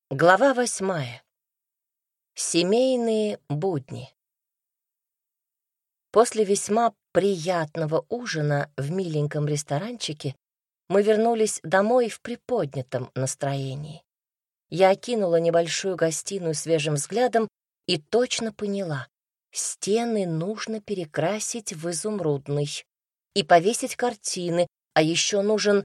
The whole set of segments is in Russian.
Глава 8. Семейные будни. После весьма приятного ужина в миленьком ресторанчике мы вернулись домой в приподнятом настроении. Я окинула небольшую гостиную свежим взглядом и точно поняла: стены нужно перекрасить в изумрудный и повесить картины, а еще нужен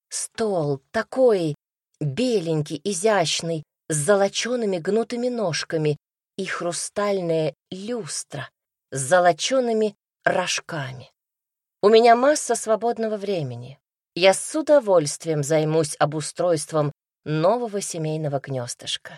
стол такой беленький, изящный, с золочеными гнутыми ножками и хрустальная люстра с золочеными рожками. У меня масса свободного времени. Я с удовольствием займусь обустройством нового семейного гнездышка.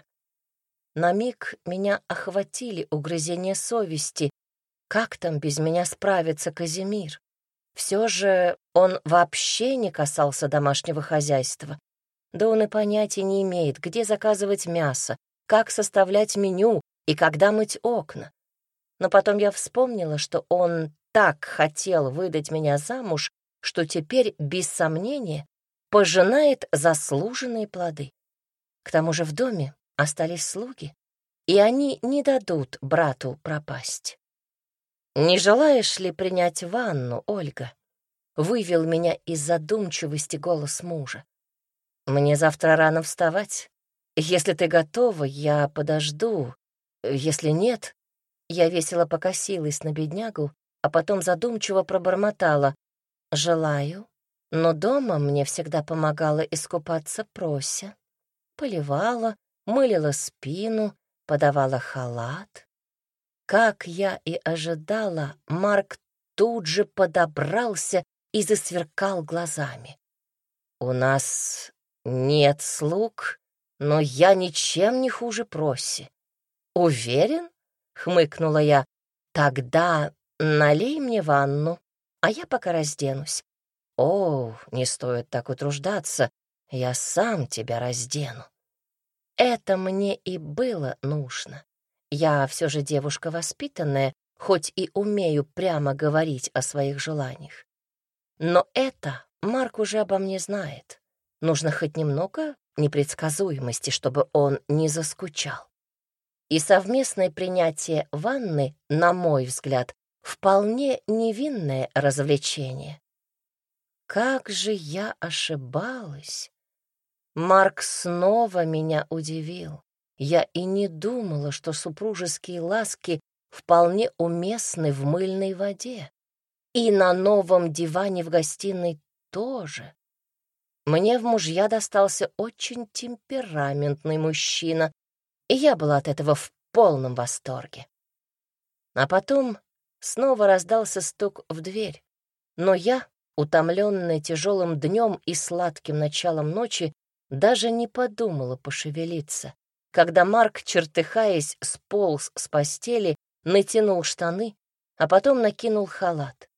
На миг меня охватили угрызения совести. Как там без меня справится Казимир? Все же он вообще не касался домашнего хозяйства. Да он и понятия не имеет, где заказывать мясо, как составлять меню и когда мыть окна. Но потом я вспомнила, что он так хотел выдать меня замуж, что теперь, без сомнения, пожинает заслуженные плоды. К тому же в доме остались слуги, и они не дадут брату пропасть. «Не желаешь ли принять ванну, Ольга?» — вывел меня из задумчивости голос мужа. «Мне завтра рано вставать. Если ты готова, я подожду. Если нет...» Я весело покосилась на беднягу, а потом задумчиво пробормотала: «Желаю, но дома мне всегда помогала искупаться Прося. Поливала, мылила спину, подавала халат». Как я и ожидала, Марк тут же подобрался и засверкал глазами. «У нас нет слуг, но я ничем не хуже Проси». «Уверен?» — хмыкнула я. «Тогда налей мне ванну, а я пока разденусь». «О, не стоит так утруждаться, я сам тебя раздену». Это мне и было нужно. Я все же девушка воспитанная, хоть и умею прямо говорить о своих желаниях. Но это Марк уже обо мне знает. Нужно хоть немного непредсказуемости, чтобы он не заскучал. И совместное принятие ванны, на мой взгляд, вполне невинное развлечение. Как же я ошибалась! Марк снова меня удивил. Я и не думала, что супружеские ласки вполне уместны в мыльной воде. И на новом диване в гостиной тоже. Мне в мужья достался очень темпераментный мужчина, и я была от этого в полном восторге. А потом снова раздался стук в дверь, но я, утомленная тяжелым днем и сладким началом ночи, даже не подумала пошевелиться, когда Марк, чертыхаясь, сполз с постели, натянул штаны, а потом накинул халат.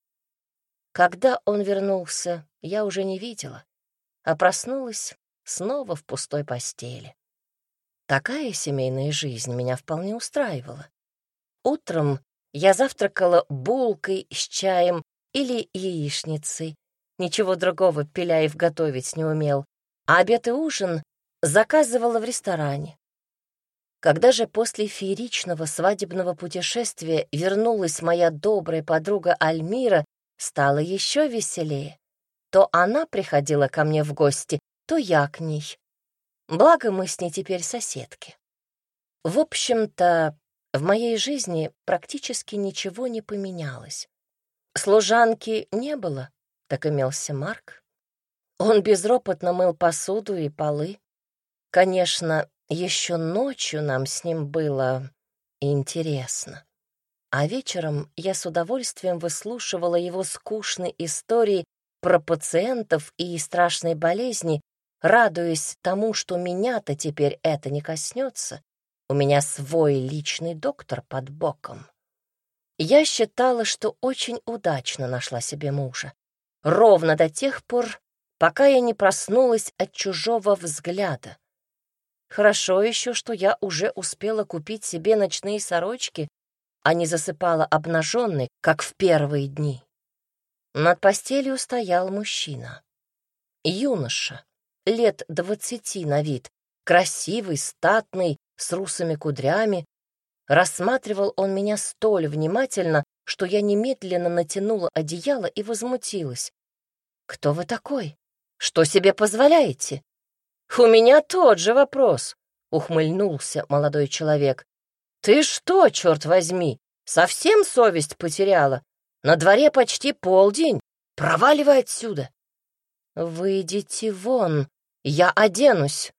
Когда он вернулся, я уже не видела, а проснулась снова в пустой постели. Такая семейная жизнь меня вполне устраивала. Утром я завтракала булкой с чаем или яичницей. Ничего другого Пеляев готовить не умел, а обед и ужин заказывала в ресторане. Когда же после фееричного свадебного путешествия вернулась моя добрая подруга Альмира, стало еще веселее. То она приходила ко мне в гости, то я к ней. Благо, мы с ней теперь соседки. В общем-то, в моей жизни практически ничего не поменялось. Служанки не было, так имелся Марк. Он безропотно мыл посуду и полы. Конечно, еще ночью нам с ним было интересно. А вечером я с удовольствием выслушивала его скучные истории про пациентов и страшные болезни, радуясь тому, что меня-то теперь это не коснется. У меня свой личный доктор под боком. Я считала, что очень удачно нашла себе мужа. Ровно до тех пор, пока я не проснулась от чужого взгляда. Хорошо еще, что я уже успела купить себе ночные сорочки, а не засыпала обнаженной, как в первые дни. Над постелью стоял мужчина. Юноша, лет 20 на вид, красивый, статный, с русыми кудрями. Рассматривал он меня столь внимательно, что я немедленно натянула одеяло и возмутилась. «Кто вы такой? Что себе позволяете?» «У меня тот же вопрос», — ухмыльнулся молодой человек. «Ты что, черт возьми, совсем совесть потеряла? На дворе почти полдень. Проваливай отсюда». «Выйдите вон, я оденусь».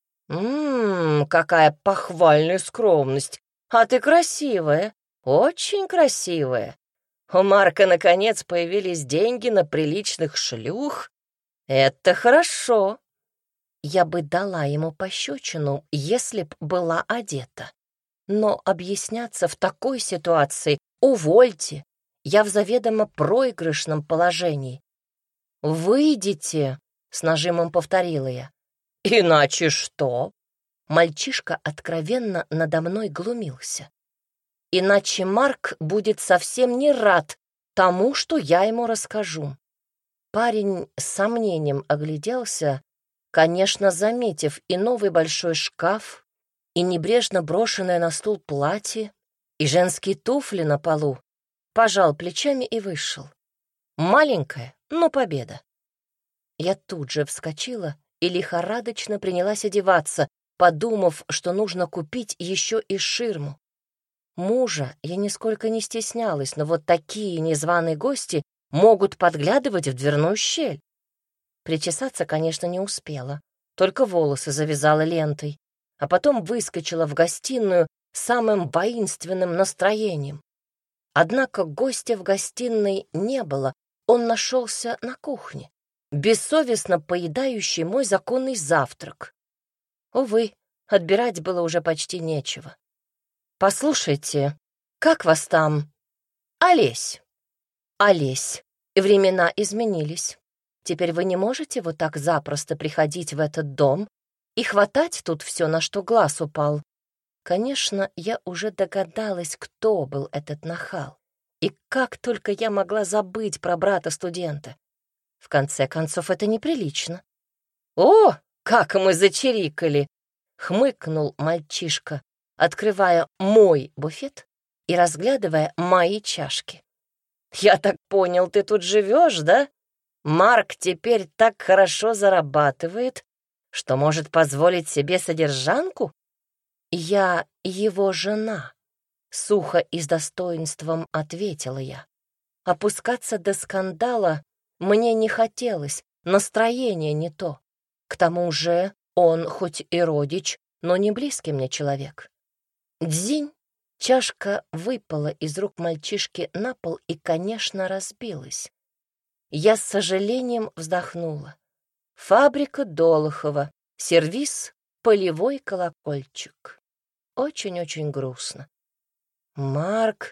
Какая похвальная скромность. А ты красивая, очень красивая. У Марка, наконец, появились деньги на приличных шлюх. Это хорошо. Я бы дала ему пощечину, если б была одета. Но объясняться в такой ситуации — увольте. Я в заведомо проигрышном положении. «Выйдите», — с нажимом повторила я. «Иначе что?» Мальчишка откровенно надо мной глумился. «Иначе Марк будет совсем не рад тому, что я ему расскажу». Парень с сомнением огляделся, конечно, заметив и новый большой шкаф, и небрежно брошенное на стул платье, и женские туфли на полу, пожал плечами и вышел. Маленькая, но победа. Я тут же вскочила и лихорадочно принялась одеваться, подумав, что нужно купить еще и ширму. Мужа я нисколько не стеснялась, но вот такие незваные гости могут подглядывать в дверную щель. Причесаться, конечно, не успела, только волосы завязала лентой, а потом выскочила в гостиную с самым воинственным настроением. Однако гостя в гостиной не было, он нашелся на кухне, бессовестно поедающий мой законный завтрак. Увы, отбирать было уже почти нечего. «Послушайте, как вас там?» «Олесь». «Олесь, времена изменились. Теперь вы не можете вот так запросто приходить в этот дом и хватать тут все, на что глаз упал». Конечно, я уже догадалась, кто был этот нахал. И как только я могла забыть про брата-студента. В конце концов, это неприлично. «О, как мы зачирикали!» — хмыкнул мальчишка, открывая мой буфет и разглядывая мои чашки. «Я так понял, ты тут живешь, да? Марк теперь так хорошо зарабатывает, что может позволить себе содержанку?» «Я его жена», — сухо и с достоинством ответила я. Опускаться до скандала мне не хотелось, настроение не то. К тому же он хоть и родич, но не близкий мне человек. Дзинь! Чашка выпала из рук мальчишки на пол и, конечно, разбилась. Я с сожалением вздохнула. Фабрика Долохова. Сервиз «Полевой колокольчик». Очень-очень грустно. «Марк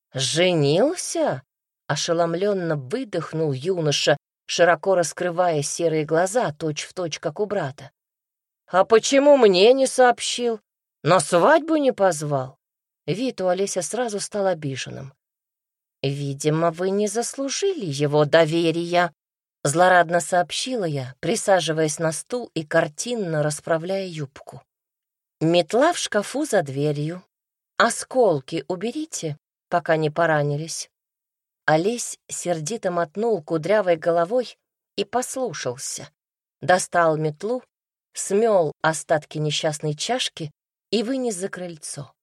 женился?» — ошеломленно выдохнул юноша, широко раскрывая серые глаза, точь-в-точь, как у брата. «А почему мне не сообщил? На свадьбу не позвал?» Вид у Олеся сразу стал обиженным. «Видимо, вы не заслужили его доверия», — злорадно сообщила я, присаживаясь на стул и картинно расправляя юбку. «Метла в шкафу за дверью. Осколки уберите, пока не поранились». Олесь сердито мотнул кудрявой головой и послушался. Достал метлу, смел остатки несчастной чашки и вынес за крыльцо.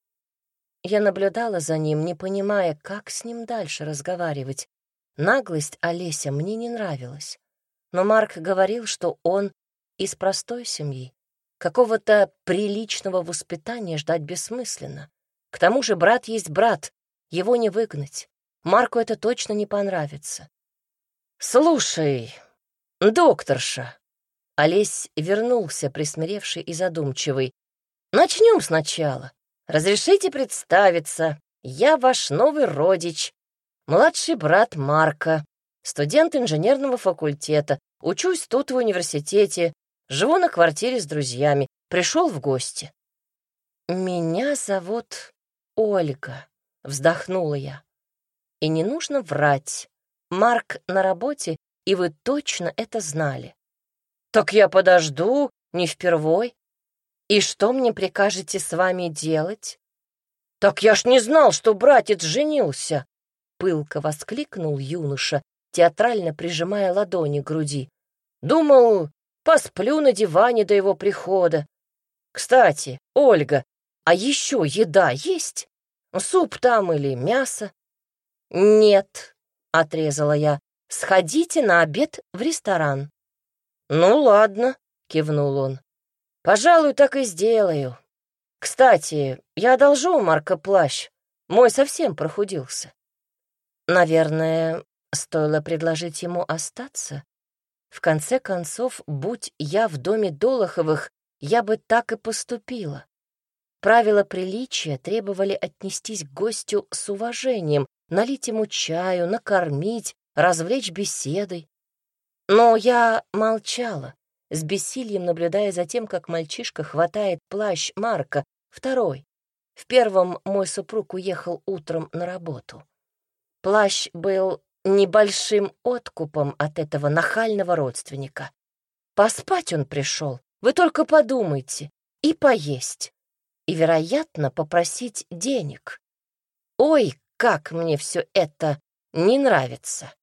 Я наблюдала за ним, не понимая, как с ним дальше разговаривать. Наглость Олеся мне не нравилась. Но Марк говорил, что он из простой семьи. Какого-то приличного воспитания ждать бессмысленно. К тому же брат есть брат, его не выгнать. Марку это точно не понравится. «Слушай, докторша!» Олесь вернулся, присмиревший и задумчивый. «Начнем сначала. Разрешите представиться. Я ваш новый родич, младший брат Марка, студент инженерного факультета. Учусь тут в университете, живу на квартире с друзьями. Пришел в гости». «Меня зовут Ольга», — вздохнула я. «И не нужно врать. Марк на работе, и вы точно это знали». «Так я подожду, не впервой». «И что мне прикажете с вами делать?» «Так я ж не знал, что братец женился!» — пылко воскликнул юноша, театрально прижимая ладони к груди. «Думал, посплю на диване до его прихода. Кстати, Ольга, а еще еда есть? Суп там или мясо?» «Нет», — отрезала я, — «сходите на обед в ресторан». «Ну ладно», — кивнул он, — «пожалуй, так и сделаю. Кстати, я одолжу у Марка плащ, мой совсем прохудился». Наверное, стоило предложить ему остаться. В конце концов, будь я в доме Долоховых, я бы так и поступила. Правила приличия требовали отнестись к гостю с уважением, налить ему чаю, накормить, развлечь беседой. Но я молчала, с бессильем наблюдая за тем, как мальчишка хватает плащ Марка, второй. В первом мой супруг уехал утром на работу. Плащ был небольшим откупом от этого нахального родственника. Поспать он пришел, вы только подумайте, и поесть, и, вероятно, попросить денег. Ой, как мне все это не нравится.